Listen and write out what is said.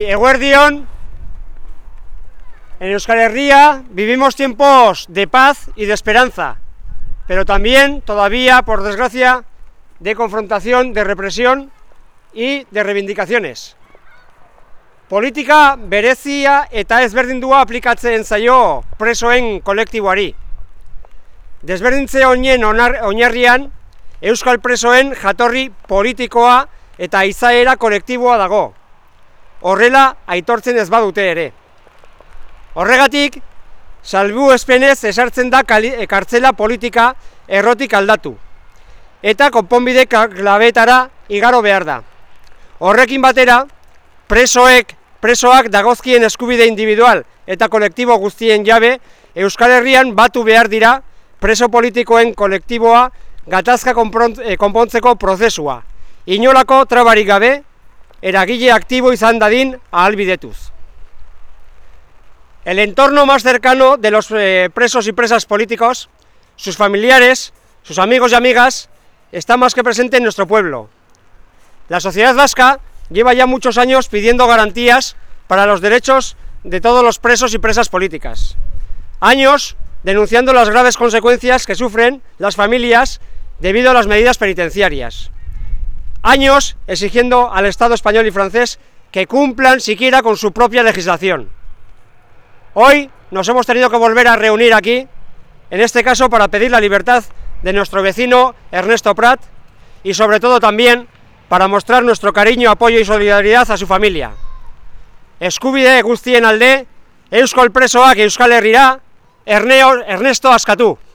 Eguerdion, en Euskal Herria vivimos tiempos de paz y de esperanza, pero también todavía, por desgracia, de confrontación, de represión y de reivindicaciones. Politika berezia eta ezberdindua aplikatzen zaio presoen kolektiboari. Desberdintze honien oinarrian, euskal presoen jatorri politikoa eta izaera kolektiboa dago. Horrela aitortzen ez badute ere. Horregatik, salbuespenez esartzen da kartzela politika errotik aldatu, eta konponbide klabetara igaro behar da. Horrekin batera, presoak dagozkien eskubide individual eta kolektibo guztien jabe Euskal Herrian batu behar dira preso politikoen kolektiboa gatazka konpontzeko prozesua, inolako trabarik gabe, eragile aktibo izan dadin ahalbidetuz. El entorno más cercano de los presos y presas políticos, sus familiares, sus amigos y amigas, está más que presente en nuestro pueblo. La sociedad vasca lleva ya muchos años pidiendo garantías para los derechos de todos los presos y presas políticas. Años denunciando las graves consecuencias que sufren las familias debido a las medidas penitenciarias. Años exigiendo al Estado español y francés que cumplan siquiera con su propia legislación. Hoy nos hemos tenido que volver a reunir aquí, en este caso para pedir la libertad de nuestro vecino Ernesto Prat y sobre todo también para mostrar nuestro cariño, apoyo y solidaridad a su familia. Eskubide guztien alde, euskal presoak Euskal Herrira, Ernesto askatu!